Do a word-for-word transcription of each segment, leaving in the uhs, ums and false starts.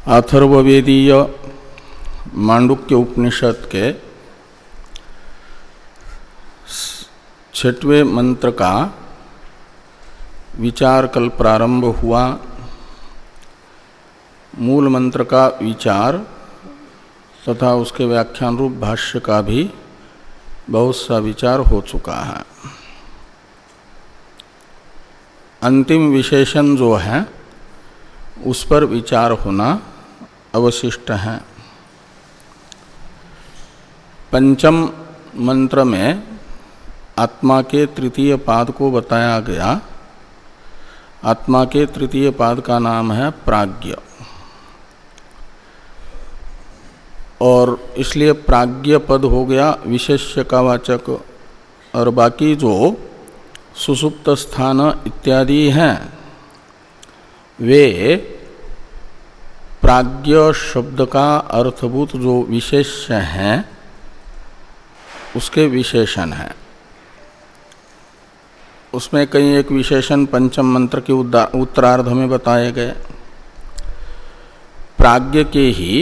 अथर्ववेदीय मांडुक्य उपनिषद के छठवें मंत्र का विचार कल प्रारंभ हुआ। मूल मंत्र का विचार तथा उसके व्याख्यान रूप भाष्य का भी बहुत सा विचार हो चुका है। अंतिम विशेषण जो है उस पर विचार होना अवशिष्ट है। पंचम मंत्र में आत्मा के तृतीय पाद को बताया गया। आत्मा के तृतीय पाद का नाम है प्राज्ञ, और इसलिए प्राज्ञ पद हो गया विशेष्य का वाचक, और बाकी जो सुसुप्त स्थान इत्यादि हैं वे प्राज्ञ शब्द का अर्थभूत जो विशेष्य हैं उसके विशेषण हैं। उसमें कई एक विशेषण पंचम मंत्र के उत्तरार्ध में बताए गए। प्राज्ञ के ही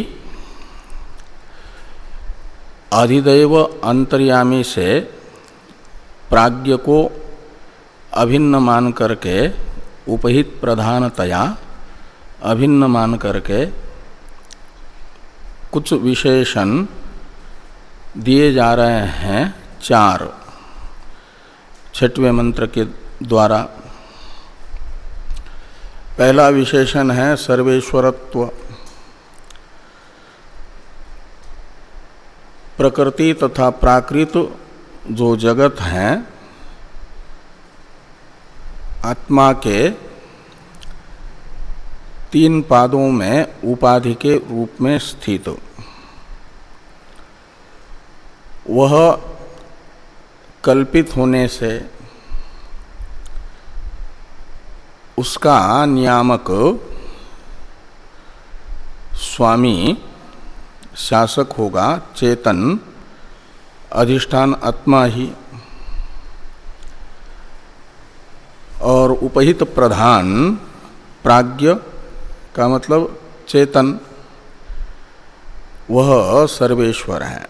अधिदैव अंतर्यामी से प्राज्ञ को अभिन्न मान करके, उपहित प्रधानतया अभिन्न मान करके कुछ विशेषण दिए जा रहे हैं चार छठवें मंत्र के द्वारा। पहला विशेषण है सर्वेश्वरत्व। प्रकृति तथा प्राकृत जो जगत हैं आत्मा के तीन पादों में उपाधि के रूप में स्थित, वह कल्पित होने से उसका नियामक स्वामी शासक होगा चेतन अधिष्ठान आत्मा ही, और उपहित प्रधान प्राज्ञ का मतलब चेतन, वह सर्वेश्वर है।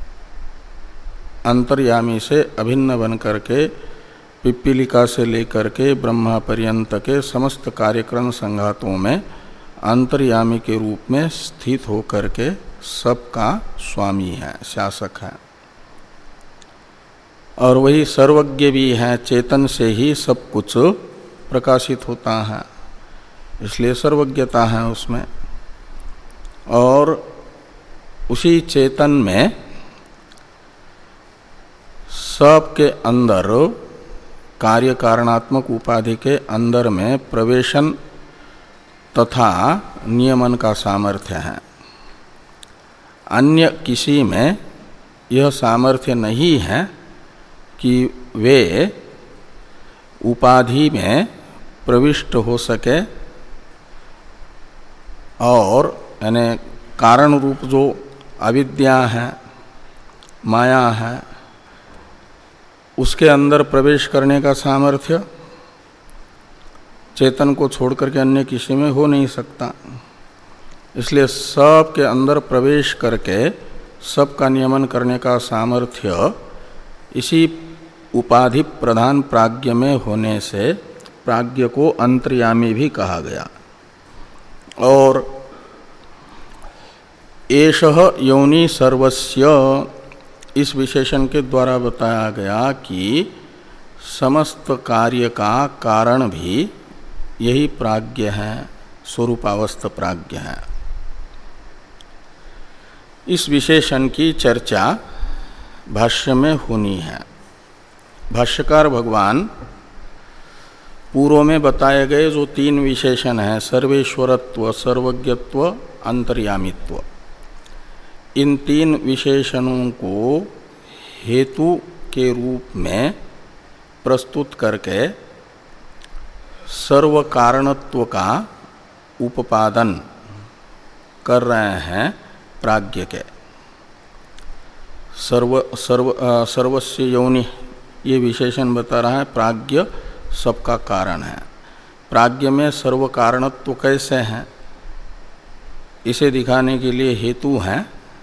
अंतर्यामी से अभिन्न बन करके पिप्पलिका से लेकर के ब्रह्मा पर्यंत के समस्त कार्यक्रम संघातों में अंतर्यामी के रूप में स्थित होकर के सबका स्वामी है, शासक है, और वही सर्वज्ञ भी है। चेतन से ही सब कुछ प्रकाशित होता है, इसलिए सर्वज्ञता है उसमें। और उसी चेतन में सबके अंदर कार्य कारणात्मक उपाधि के अंदर में प्रवेशन तथा नियमन का सामर्थ्य है। अन्य किसी में यह सामर्थ्य नहीं है कि वे उपाधि में प्रविष्ट हो सके, और यानी कारण रूप जो अविद्या है, माया है, उसके अंदर प्रवेश करने का सामर्थ्य चेतन को छोड़ करके अन्य किसी में हो नहीं सकता। इसलिए सब के अंदर प्रवेश करके सबका नियमन करने का सामर्थ्य इसी उपाधि प्रधान प्राज्ञ में होने से प्राज्ञ को अंतर्यामी भी कहा गया। और एषः योनि सर्वस्य, इस विशेषण के द्वारा बताया गया कि समस्त कार्य का कारण भी यही प्राज्ञ है, स्वरूपावस्थ प्राज्ञ है। इस विशेषण की चर्चा भाष्य में होनी है। भाष्यकार भगवान पूर्व में बताए गए जो तीन विशेषण हैं, सर्वेश्वरत्व, सर्वज्ञत्व, अंतर्यामित्व, इन तीन विशेषणों को हेतु के रूप में प्रस्तुत करके सर्व कारणत्व का उपादन कर रहे हैं प्राज्ञ के। सर्व सर्व सर्वस्य योनि ये विशेषण बता रहा है, प्राज्ञ सबका कारण है। प्राज्ञ में सर्व कारणत्व कैसे हैं, इसे दिखाने के लिए हेतु हैं।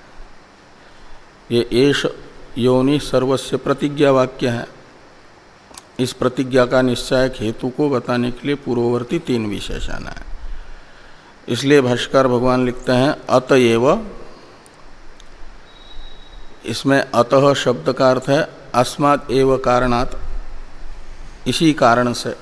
ये एष योनि सर्वस्य प्रतिज्ञा वाक्य है। इस प्रतिज्ञा का निश्चायक हेतु को बताने के लिए पूर्ववर्ती तीन विशेषण है। इसलिए भाष्यकार भगवान लिखते हैं अतएव, इसमें अतः शब्द का अर्थ है अस्मात् एव कारणात्, इसी कारण से।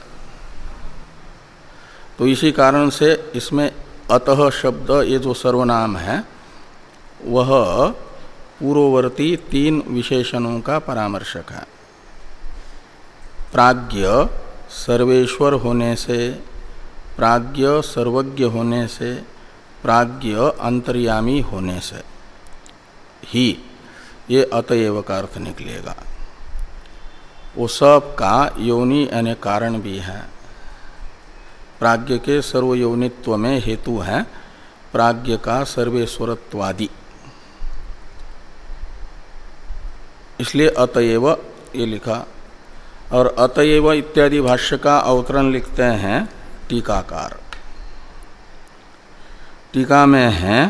तो इसी कारण से इसमें अतः शब्द ये जो सर्वनाम है वह पूर्ववर्ती तीन विशेषणों का परामर्शक है। प्राज्ञ सर्वेश्वर होने से, प्राज्ञ सर्वज्ञ होने से, प्राज्ञ अंतर्यामी होने से ही ये अतएव का अर्थ निकलेगा। वो सब का योनि यानी कारण भी है। प्राज्ञ के सर्वयोनित्व में हेतु है प्राज्ञ का सर्वेश्वरत्वादि, इसलिए अतएव ये लिखा। और अतएव इत्यादि भाष्य का अवतरण लिखते हैं टीकाकार। टीका में है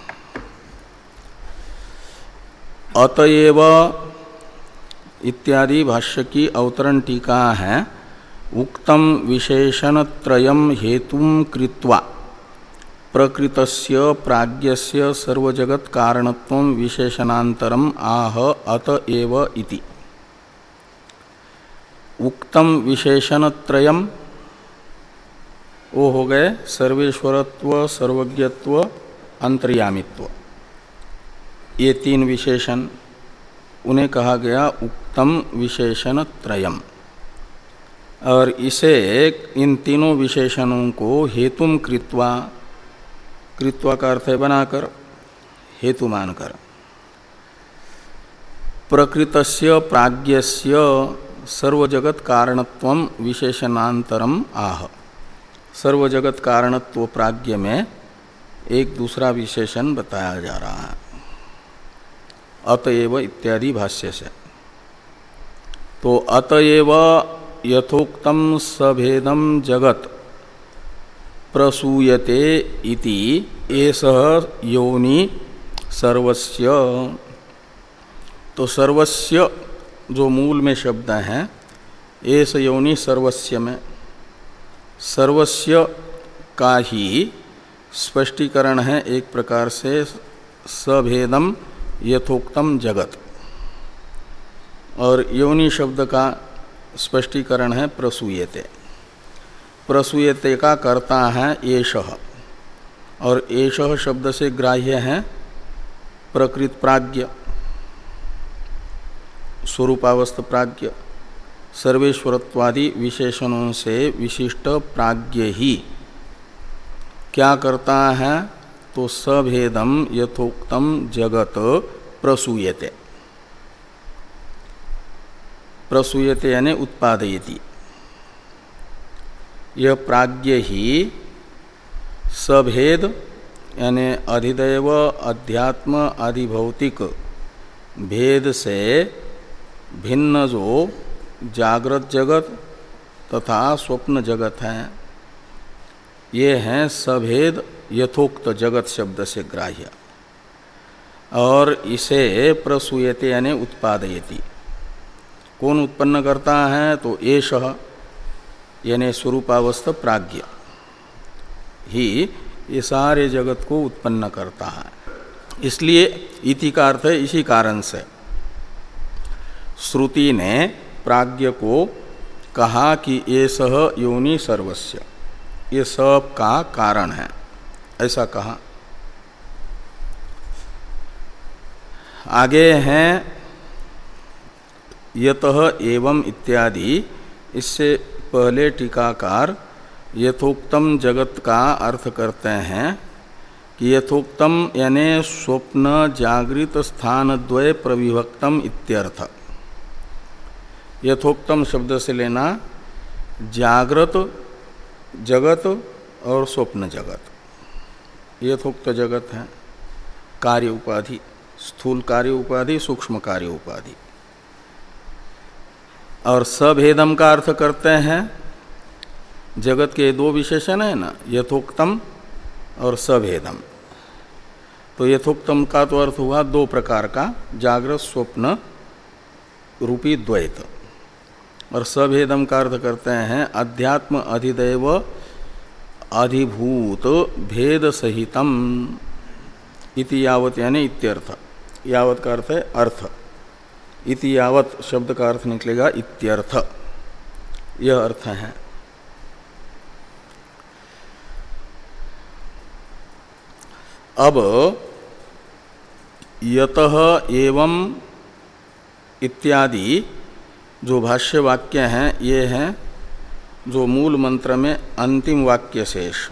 अतएव इत्यादि भाष्य की अवतरण टीका है उक्तम विशेषणत्रयम् हेतुं कृत्वा प्रकृतस्य प्राज्ञस्य सर्वजगत् कारणत्वं विशेषणान्तरम् आह अतएव इति। उक्तम विशेषणत्रयम् वो हो गए सर्वेश्वरत्व, सर्वज्ञत्व, अंतर्यामित्व, ये तीन विशेषण, उन्हें कहा गया उक्तम विशेषणत्रयम्। और इसे इन तीनों विशेषणों को हेतुम कृत्वा, कृत्वा का अर्थ है बनाकर, हेतु मानकर, प्रकृतस्य प्राज्ञस्य सर्वजगत कारणत्वम विशेषणांतरम आह। सर्वजगत कारणत्व प्राज्ञ में एक दूसरा विशेषण बताया जा रहा है अतएव इत्यादि भाष्य से। तो अतएव यथोक्तम सभेदम जगत प्रसूयते इति एषः योनि सर्वस्य। तो सर्वस्य जो मूल में शब्द हैं, एष योनि सर्वस्य में सर्वस्य का ही स्पष्टीकरण है एक प्रकार से सभेदम यथोक्तम जगत। और योनि शब्द का स्पष्टीकरण है प्रसूयते। प्रसूयते का कर्ता है एषः, और एषः शब्द से ग्राह्य है प्रकृत प्राज्ञ, स्वरूपावस्थ प्राज्ञ। सर्वेश्वरत्वादि विशेषणों से विशिष्ट प्राज्ञ ही क्या करता है? तो सभेदम यथोक्तम जगत प्रसूयते। प्रसूयते यानी उत्पादयति। यह प्राज्ञ ही सभेद यानी अधिदैव अध्यात्म आदि भौतिक भेद से भिन्न जो जागृत जगत तथा स्वप्न जगत हैं, ये हैं सभेद यथोक्त जगत शब्द से ग्राह्य। और इसे प्रसूयते यानी उत्पादयति। कौन उत्पन्न करता है? तो एषः यानी स्वरूपावस्थ प्राज्ञ ही ये सारे जगत को उत्पन्न करता है। इसलिए इति का अर्थ है इसी कारण से श्रुति ने प्राज्ञ को कहा कि ये सह योनि सर्वस्य, ये सब का कारण है, ऐसा कहा। आगे हैं यतः एवं इत्यादि। इससे पहले टीकाकार यथोक्तम जगत का अर्थ करते हैं कि यथोक्तम यानी स्वप्न जागृत स्थान द्वय प्रविभक्तम इत्यर्थ। यथोक्तम शब्द से लेना जागृत जगत और स्वप्न जगत। यथोक्त जगत है कार्य उपाधि, स्थूल कार्य उपाधि, सूक्ष्म कार्य उपाधि। और सभेदम का अर्थ करते हैं जगत के दो विशेषण है ना, यथोक्तम और सभेदम। तो यथोक्तम का तो अर्थ हुआ दो प्रकार का, जागृत स्वप्न रूपी द्वैत। और सभेदम का अर्थ करते हैं अध्यात्म अधिदैव अधिभूत भेद सहितम इति यावत, यानी इत्यर्थ। यावत का अर्थ है अर्थ, इति यावत शब्द का अर्थ निकलेगा इत्यर्थ, यह अर्थ है। अब यतः एवं इत्यादि जो भाष्य वाक्य हैं ये हैं जो मूल मंत्र में अंतिम वाक्य शेष,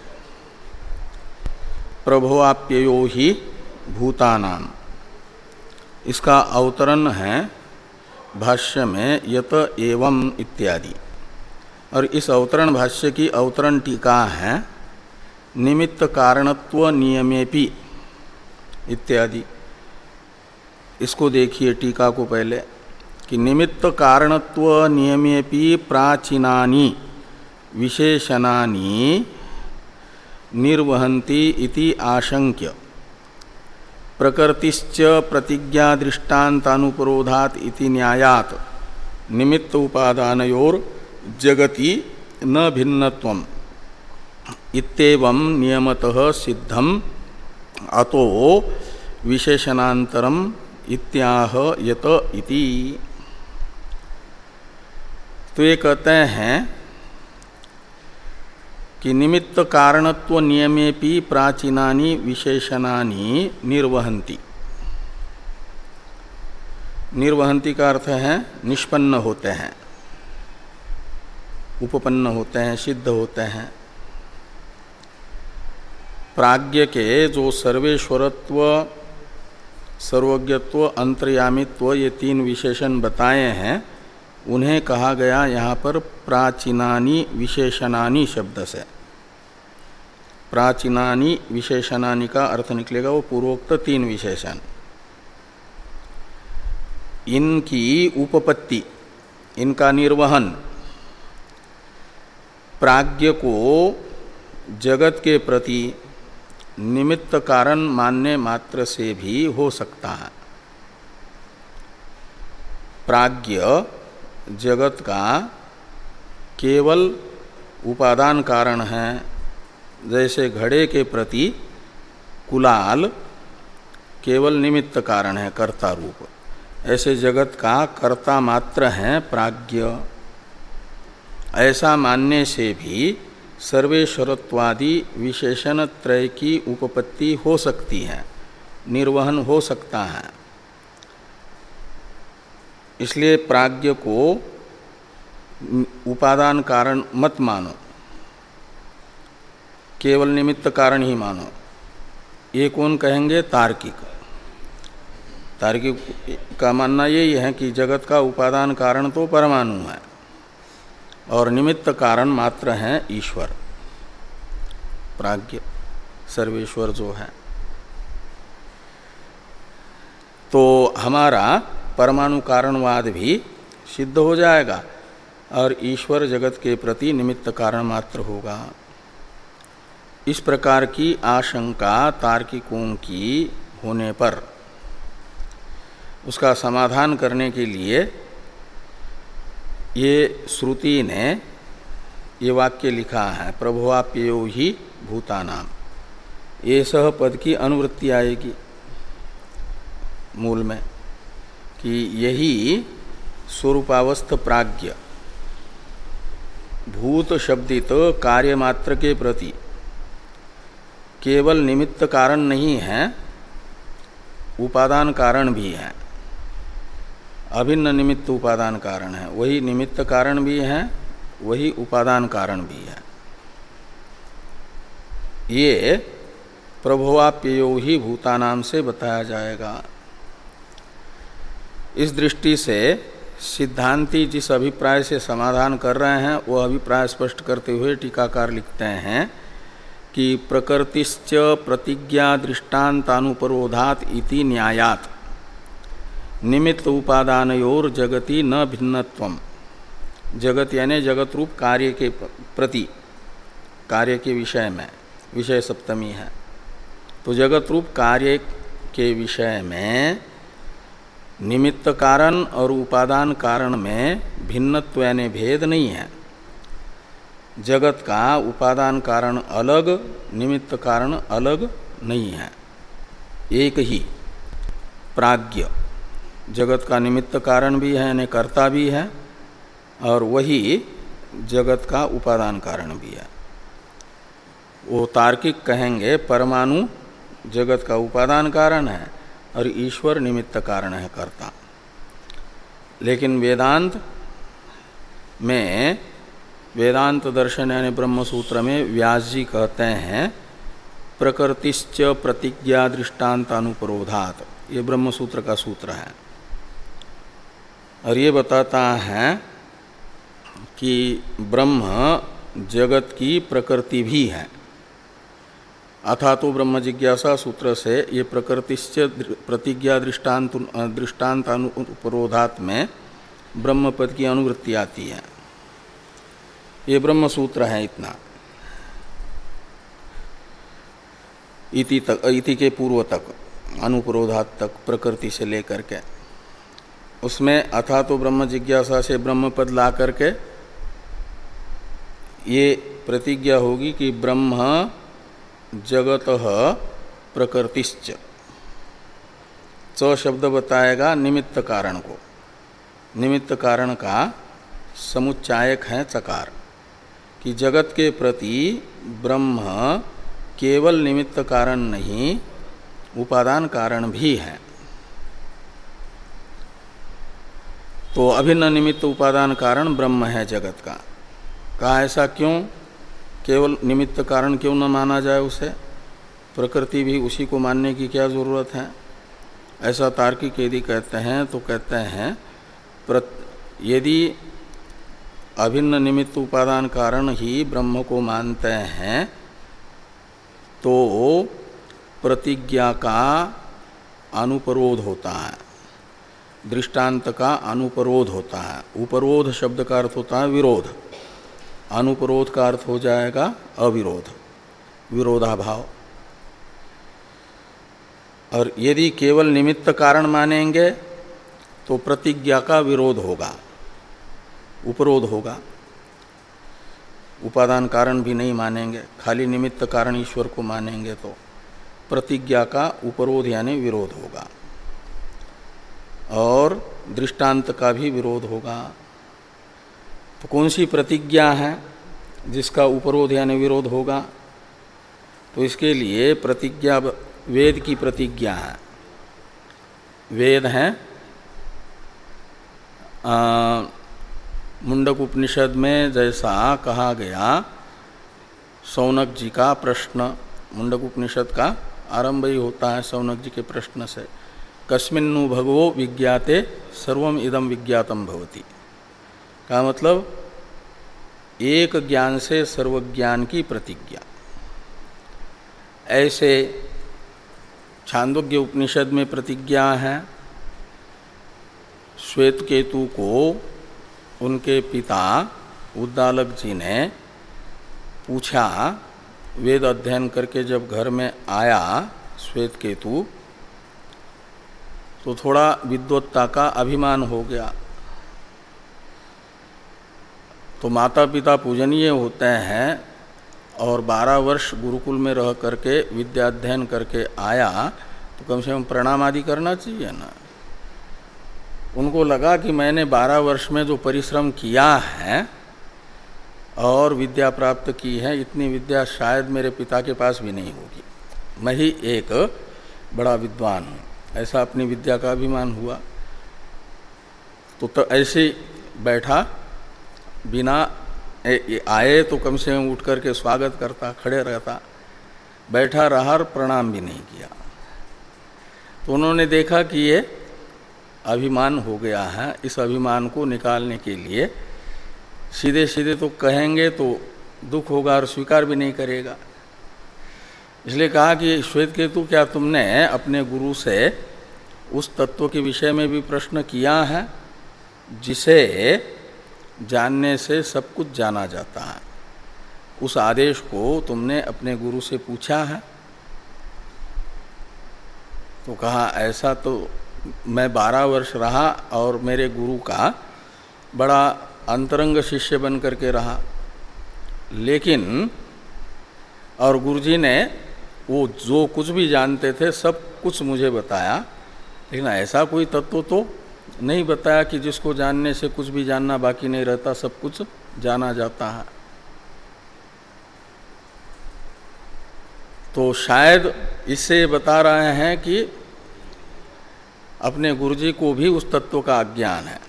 प्रभवाप्ययो ही भूतानाम, इसका अवतरण है भाष्य में यत एवं इत्यादि। और इस अवतरण भाष्य की अवतरण टीका है निमित्त कारणत्व नियमेपि इत्यादि। इसको देखिए टीका को पहले कि निमित्त कारणत्व नियमेपि प्राचीनानि विशेषणानि निर्वहन्ति इति आशंक्य प्रकृतिश्च प्रतिज्ञा दृष्टान्तानुपरोधात् इति न्यायात् निमित्त उपादानयोर जगति न भिन्नत्वम् इत्येवं नियमतः सिद्धम अतो विशेषणान्तरम इत्याह यत इति। तो ये कहते हैं कि निमित्त कारणत्व नियमेपि प्राचीनानि विशेषणानि निर्वहन्ति। निर्वहन्ति का अर्थ है निष्पन्न होते हैं, उपपन्न होते हैं, सिद्ध होते हैं। प्राज्ञ के जो सर्वेश्वरत्व, सर्वज्ञत्व, अंतर्यामित्व ये तीन विशेषण बताए हैं उन्हें कहा गया यहाँ पर प्राचीनानि विशेषणानि शब्द से। प्राचीनानि विशेषणानि का अर्थ निकलेगा वो पूर्वोक्त तीन विशेषण, इनकी उपपत्ति, इनका निर्वहन प्राज्ञ को जगत के प्रति निमित्त कारण मानने मात्र से भी हो सकता है। प्राज्ञ जगत का केवल उपादान कारण है, जैसे घड़े के प्रति कुलाल केवल निमित्त कारण है, कर्ता रूप, ऐसे जगत का कर्ता मात्र है प्राज्ञ। ऐसा मानने से भी सर्वेश्वरत्वादि विशेषण त्रय की उपपत्ति हो सकती है, निर्वहन हो सकता है। इसलिए प्राज्ञ को उपादान कारण मत मानो, केवल निमित्त कारण ही मानो। ये कौन कहेंगे? तार्किक। तार्किक का मानना यही है कि जगत का उपादान कारण तो परमाणु है और निमित्त कारण मात्र हैं ईश्वर, प्राज्ञ सर्वेश्वर जो है। तो हमारा परमाणु कारणवाद भी सिद्ध हो जाएगा और ईश्वर जगत के प्रति निमित्त कारण मात्र होगा। इस प्रकार की आशंका तार्किकों की होने पर उसका समाधान करने के लिए ये श्रुति ने ये वाक्य लिखा है, प्रभवाप्ययो ही भूतानाम। ये सह पद की अनुवृत्ति आएगी मूल में कि यही स्वरूपावस्थ प्राज्ञ भूत शब्दित कार्य मात्र के प्रति केवल निमित्त कारण नहीं है, उपादान कारण भी है। अभिन्न निमित्त उपादान कारण है, वही निमित्त कारण भी है, वही उपादान कारण भी है। ये प्रभवाप्ययो ही भूतानाम से बताया जाएगा। इस दृष्टि से सिद्धांती जिस अभिप्राय से समाधान कर रहे हैं वह अभिप्राय स्पष्ट करते हुए टीकाकार लिखते हैं कि प्रकृतिश्च प्रतिज्ञा दृष्टान्तानुपरोधात् इति न्यायात् निमित्त उपादानयोर जगति न भिन्नत्वम्। जगत यानी जगत रूप कार्य के प्रति, कार्य के विषय में, विषय सप्तमी है, तो जगत रूप कार्य के विषय में निमित्त कारण और उपादान कारण में भिन्नत्व यानी भेद नहीं है। जगत का उपादान कारण अलग, निमित्त कारण अलग नहीं है, एक ही प्राज्ञ जगत का निमित्त कारण भी है यानी कर्ता भी है, और वही जगत का उपादान कारण भी है। वो तार्किक कहेंगे परमाणु जगत का उपादान कारण है और ईश्वर निमित्त कारण है, कर्ता। लेकिन वेदांत में, वेदांत दर्शन यानी ब्रह्म सूत्र में व्यास जी कहते हैं प्रकृतिश्च प्रतिज्ञा दृष्टांत अनुपरोधात, ये ब्रह्म सूत्र का सूत्र है। और ये बताता है कि ब्रह्म जगत की प्रकृति भी है। अथा तो ब्रह्म जिज्ञासा सूत्र से ये प्रकृतिश्च प्रतिज्ञा दृष्टांत दृष्टांत अनुपरोधात में ब्रह्म पद की अनुवृत्ति आती है। ये ब्रह्म सूत्र है इतना, इति तक, इति के पूर्व तक, अनुपरोधात तक प्रकृति से लेकर के। उसमें अथा तो ब्रह्म जिज्ञासा से ब्रह्म पद ला करके ये प्रतिज्ञा होगी कि ब्रह्म जगतः प्रकृतिश्च, च शब्द बताएगा निमित्त कारण को। निमित्त कारण का समुच्चायक है चकार, कि जगत के प्रति ब्रह्म केवल निमित्त कारण नहीं, उपादान कारण भी है। तो अभिन्न निमित्त उपादान कारण ब्रह्म है जगत का। कहा ऐसा क्यों? केवल निमित्त कारण क्यों न माना जाए उसे? प्रकृति भी उसी को मानने की क्या जरूरत है? ऐसा तार्किक यदि कहते हैं तो कहते हैं यदि अभिन्न निमित्त उपादान कारण ही ब्रह्म को मानते हैं तो प्रतिज्ञा का अनुपरोध होता है, दृष्टांत का अनुपरोध होता है। उपरोध शब्द का अर्थ होता है विरोध, अनुपरोध का अर्थ हो जाएगा अविरोध, विरोधाभाव। और यदि केवल निमित्त कारण मानेंगे तो प्रतिज्ञा का विरोध होगा, उपरोध होगा। उपादान कारण भी नहीं मानेंगे, खाली निमित्त कारण ईश्वर को मानेंगे तो प्रतिज्ञा का उपरोध यानी विरोध होगा, और दृष्टांत का भी विरोध होगा। तो कौन सी प्रतिज्ञा है जिसका उपरोध यानी विरोध होगा? तो इसके लिए प्रतिज्ञा वेद की प्रतिज्ञा है। वेद है मुंडक उपनिषद में जैसा कहा गया, सौनक जी का प्रश्न, मुंडक उपनिषद का आरंभ ही होता है सौनक जी के प्रश्न से, कस्मिन्नु भगवो विज्ञाते सर्वम इदम विज्ञातम भवति। का मतलब एक ज्ञान से सर्वज्ञान की प्रतिज्ञा। ऐसे छांदोग्य उपनिषद में प्रतिज्ञा है, श्वेत केतु को उनके पिता उद्दालक जी ने पूछा, वेद अध्ययन करके जब घर में आया श्वेत केतु, तो थोड़ा विद्वत्ता का अभिमान हो गया। तो माता पिता पूजनीय होते हैं और बारह वर्ष गुरुकुल में रह करके विद्या अध्ययन करके आया, तो कम से कम प्रणाम आदि करना चाहिए ना। उनको लगा कि मैंने बारह वर्ष में जो परिश्रम किया है और विद्या प्राप्त की है, इतनी विद्या शायद मेरे पिता के पास भी नहीं होगी, मैं ही एक बड़ा विद्वान हूँ, ऐसा अपनी विद्या का अभिमान हुआ। तो, तो ऐसे बैठा, बिना आए तो कम से कम उठ करके स्वागत करता, खड़े रहता, बैठा रहा और प्रणाम भी नहीं किया। तो उन्होंने देखा कि ये अभिमान हो गया है, इस अभिमान को निकालने के लिए सीधे सीधे तो कहेंगे तो दुख होगा और स्वीकार भी नहीं करेगा। इसलिए कहा कि श्वेत केतु, क्या तुमने अपने गुरु से उस तत्व के विषय में भी प्रश्न किया है जिसे जानने से सब कुछ जाना जाता है? उस आदेश को तुमने अपने गुरु से पूछा है? तो कहा ऐसा तो मैं बारह वर्ष रहा और मेरे गुरु का बड़ा अंतरंग शिष्य बन करके रहा, लेकिन और गुरुजी ने वो जो कुछ भी जानते थे सब कुछ मुझे बताया, लेकिन ऐसा कोई तत्व तो नहीं बताया कि जिसको जानने से कुछ भी जानना बाकी नहीं रहता, सब कुछ जाना जाता है। तो शायद इससे बता रहे हैं कि अपने गुरुजी को भी उस तत्व का अज्ञान है,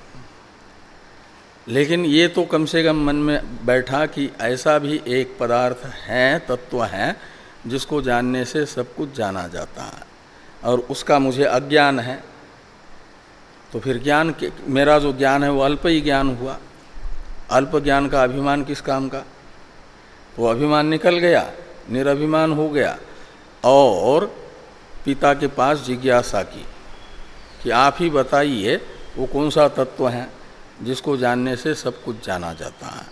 लेकिन ये तो कम से कम मन में बैठा कि ऐसा भी एक पदार्थ है, तत्व है, जिसको जानने से सब कुछ जाना जाता है और उसका मुझे अज्ञान है। तो फिर ज्ञान के, मेरा जो ज्ञान है वो अल्प ही ज्ञान हुआ। अल्प ज्ञान का अभिमान किस काम का? वो अभिमान निकल गया, निरभिमान हो गया और पिता के पास जिज्ञासा की कि आप ही बताइए वो कौन सा तत्व है जिसको जानने से सब कुछ जाना जाता है।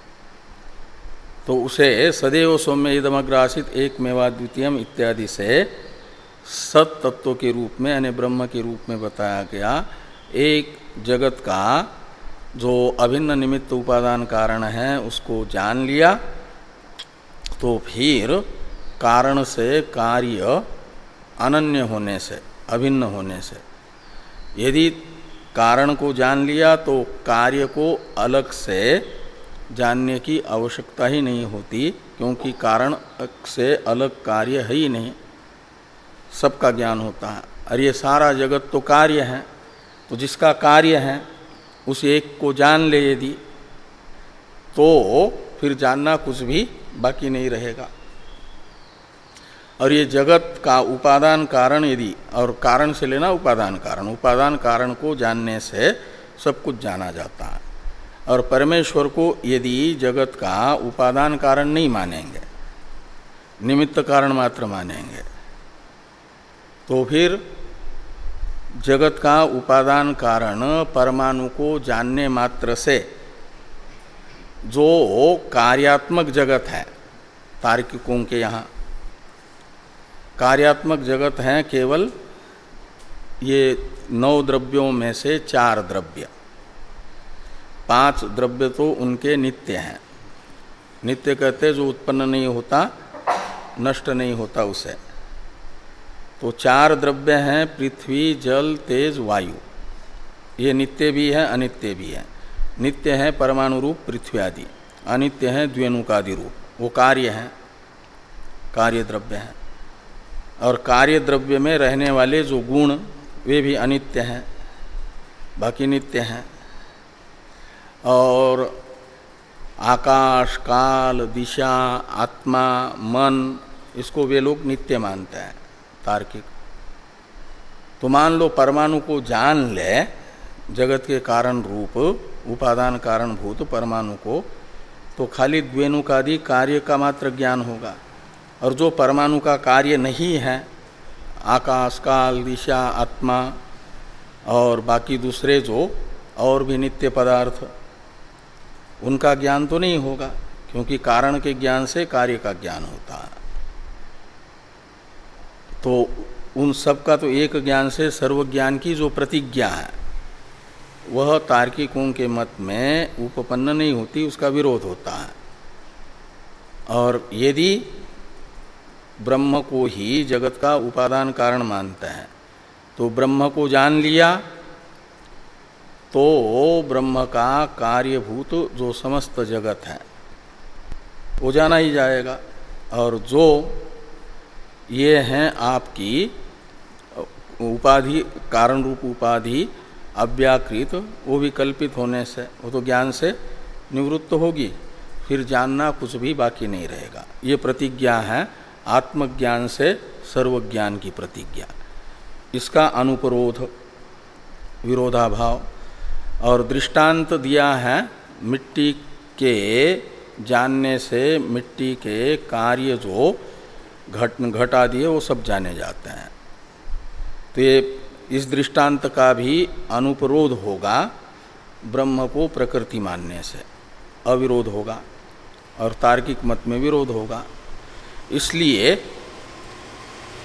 तो उसे सदैव सौम्य इदमग्रासित एक मेवा द्वितीयम इत्यादि से सत तत्व के रूप में यानी ब्रह्म के रूप में बताया गया। एक जगत का जो अभिन्न निमित्त उपादान कारण है उसको जान लिया तो फिर कारण से कार्य अनन्य होने से, अभिन्न होने से, यदि कारण को जान लिया तो कार्य को अलग से जानने की आवश्यकता ही नहीं होती, क्योंकि कारण से अलग कार्य है ही नहीं, सबका ज्ञान होता है। और ये सारा जगत तो कार्य है, तो जिसका कार्य है उस एक को जान ले यदि, तो फिर जानना कुछ भी बाकी नहीं रहेगा। और ये जगत का उपादान कारण यदि, और कारण से लेना उपादान कारण, उपादान कारण को जानने से सब कुछ जाना जाता है। और परमेश्वर को यदि जगत का उपादान कारण नहीं मानेंगे, निमित्त कारण मात्र मानेंगे, तो फिर जगत का उपादान कारण परमाणु को जानने मात्र से जो कार्यात्मक जगत है, तार्किकों के यहाँ कार्यात्मक जगत है केवल ये नौ द्रव्यों में से चार द्रव्य, पांच द्रव्य तो उनके नित्य हैं। नित्य कहते जो उत्पन्न नहीं होता, नष्ट नहीं होता उसे। तो चार द्रव्य हैं पृथ्वी, जल, तेज, वायु। ये नित्य भी है, अनित्य भी है। नित्य है परमाणु रूप पृथ्वी आदि, अनित्य है द्व्यनुकादि रूप, वो कार्य हैं, कार्य द्रव्य हैं। और कार्य द्रव्य में रहने वाले जो गुण वे भी अनित्य हैं, बाकी नित्य हैं। और आकाश, काल, दिशा, आत्मा, मन, इसको वे लोग नित्य मानते हैं तार्किक। तो मान लो परमाणु को जान ले, जगत के कारण रूप उपादान कारण भूत परमाणु को, तो खाली द्वेनुकादि कार्य का मात्र ज्ञान होगा। और जो परमाणु का कार्य नहीं है, आकाश, काल, दिशा, आत्मा और बाकी दूसरे जो और भी नित्य पदार्थ, उनका ज्ञान तो नहीं होगा, क्योंकि कारण के ज्ञान से कार्य का ज्ञान होता है। तो उन सब का तो एक ज्ञान से सर्वज्ञान की जो प्रतिज्ञा है वह तार्किकों के मत में उपपन्न नहीं होती, उसका विरोध होता है। और यदि ब्रह्म को ही जगत का उपादान कारण मानते हैं तो ब्रह्म को जान लिया तो ब्रह्म का कार्यभूत जो समस्त जगत है वो जाना ही जाएगा। और जो ये हैं आपकी उपाधि, कारण रूप उपाधि अव्याकृत, वो भी कल्पित होने से वो तो ज्ञान से निवृत्त होगी, फिर जानना कुछ भी बाकी नहीं रहेगा। ये प्रतिज्ञा है आत्मज्ञान से सर्वज्ञान की प्रतिज्ञा। इसका अनुपरोध, विरोधाभाव। और दृष्टांत दिया है मिट्टी के जानने से मिट्टी के कार्य जो घट घट आदि है वो सब जाने जाते हैं। तो ये इस दृष्टांत का भी अनुपरोध होगा ब्रह्म को प्रकृति मानने से, अविरोध होगा। और तार्किक मत में विरोध होगा। इसलिए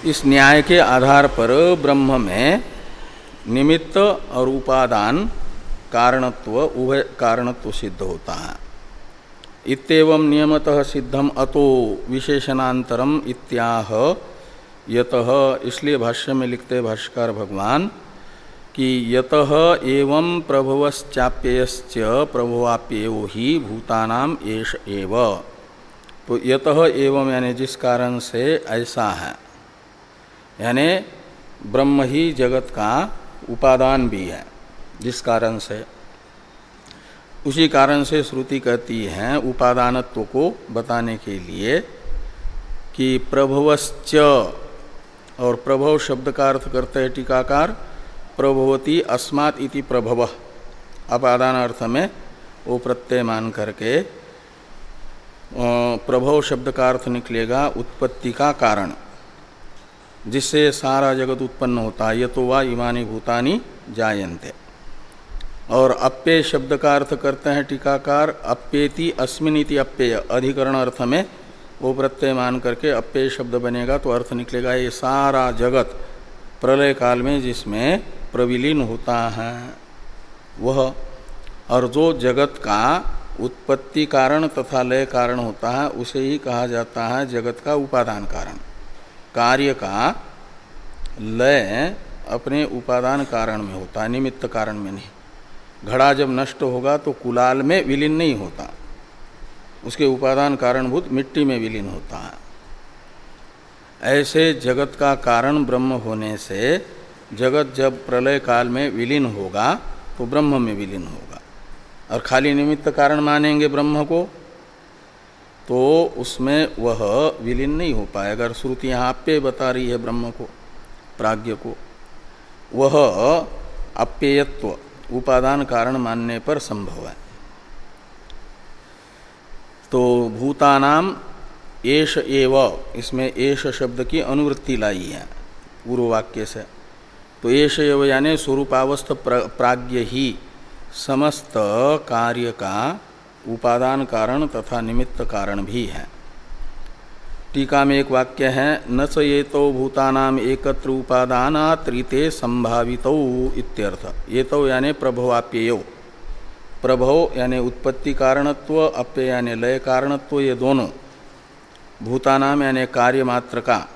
इस न्याय के आधार पर ब्रह्म में निमित्त और उपादान कारणत्व उभय कारणत्व सिद्ध होता है। इत्येवं नियमतः सिद्धम अतो विशेषणांतरम इत्याह यतः, इसलिए भाष्य में लिखते भाष्यकार भगवान कि यतः एवं प्रभवश्चाप्ययश्च प्रभवाप्ययो ही भूतानाम एष एव। तो यतः एवं यानी जिस कारण से ऐसा है, यानी ब्रह्म ही जगत का उपादान भी है, जिस कारण से, उसी कारण से श्रुति कहती है उपादानत्व को बताने के लिए कि प्रभवश्च, और प्रभव शब्द का अर्थ करते हैं टीकाकार प्रभवती अस्मात् इति प्रभव, अपादान अर्थ में वो प्रत्यय मान करके प्रभव शब्द का अर्थ निकलेगा उत्पत्ति का कारण, जिससे सारा जगत उत्पन्न होता है। यतो वा इमानि भूतानि जायन्ते। और अप्यय शब्द का अर्थ करते हैं टीकाकार अप्येति अस्मिन् इति अप्यय, अधिकरण अर्थ में वो प्रत्यय मान करके अप्यय शब्द बनेगा तो अर्थ निकलेगा ये सारा जगत प्रलय काल में जिसमें प्रविलीन होता है वह। और जो जगत का उत्पत्ति कारण तथा लय कारण होता है उसे ही कहा जाता है जगत का उपादान कारण। कार्य का लय अपने उपादान कारण में होता है, निमित्त कारण में नहीं। घड़ा जब नष्ट होगा तो कुलाल में विलीन नहीं होता, उसके उपादान कारणभूत मिट्टी में विलीन होता है। ऐसे जगत का कारण ब्रह्म होने से जगत जब प्रलय काल में विलीन होगा तो ब्रह्म में विलीन होगा। और खाली निमित्त कारण मानेंगे ब्रह्म को तो उसमें वह विलीन नहीं हो पाएगा। अगर श्रुति यहाँ अप्यय बता रही है ब्रह्म को, प्राज्ञ को, वह अप्ययत्व उपादान कारण मानने पर संभव है। तो भूतानाम एष एव, इसमें एष शब्द की अनुवृत्ति लाई है पूर्व वाक्य से। तो एष एव यानी स्वरूपावस्थ प्राज्ञ ही समस्त कार्य का उपादान कारण तथा निमित्त कारण भी है। टीका में एक वाक्य है न च येतो भूतानाम एकत्र उपादानात् ऋते संभावितौ इत्यर्थ। येतो यानी प्रभवाप्ययो, प्रभव यानी उत्पत्ति कारणत्व, अप्यय यानी लय कारणत्व, ये दोनों भूतानाम यानी कार्य मात्र का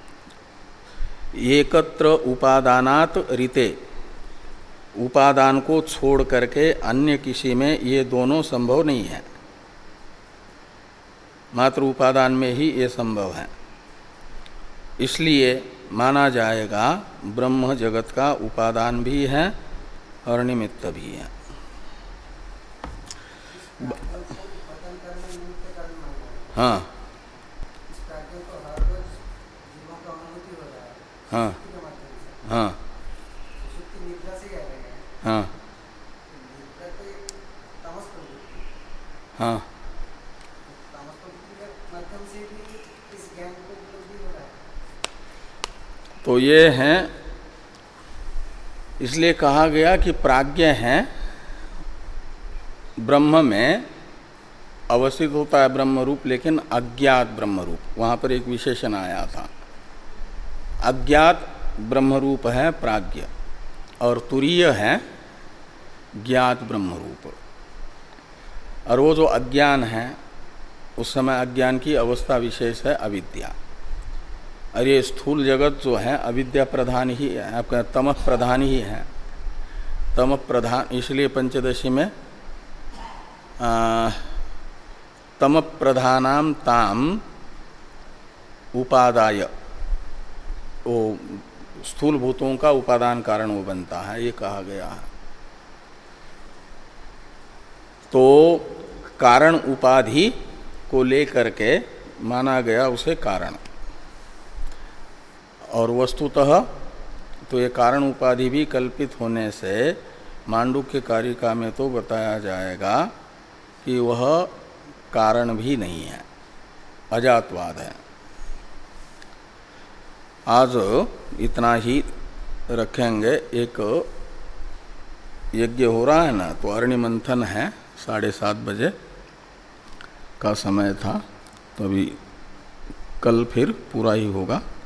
एकत्र उपादानात् ऋते, उपादान को छोड़ करके अन्य किसी में ये दोनों संभव नहीं है, मात्र उपादान में ही ये संभव है। इसलिए माना जाएगा ब्रह्म जगत का उपादान भी है और निमित्त भी है। हाँ हाँ हाँ हाँ हाँ तो ये हैं, इसलिए कहा गया कि प्राज्ञ हैं ब्रह्म में अवस्थित होता है ब्रह्म रूप, लेकिन अज्ञात ब्रह्म रूप, वहाँ पर एक विशेषण आया था। अज्ञात ब्रह्म रूप है प्राज्ञ और तुरीय है ज्ञात ब्रह्म रूप। और वो जो अज्ञान है उस समय अज्ञान की अवस्था विशेष है अविद्या। और ये स्थूल जगत जो है अविद्या प्रधान ही है, आपका तमः प्रधान ही है। तमः प्रधान इसलिए पंचदशी में तमः प्रधानाम ताम उपादाय, वो स्थूल भूतों का उपादान कारण वो बनता है, ये कहा गया है। तो कारण उपाधि को लेकर के माना गया उसे कारण, और वस्तुतः तो ये कारण उपाधि भी कल्पित होने से मांडुक्य कारिका में तो बताया जाएगा कि वह कारण भी नहीं है, अजातवाद है। आज इतना ही रखेंगे। एक यज्ञ हो रहा है ना, तो अरण्य मंथन है, साढ़े सात बजे का समय था, तो अभी कल फिर पूरा ही होगा।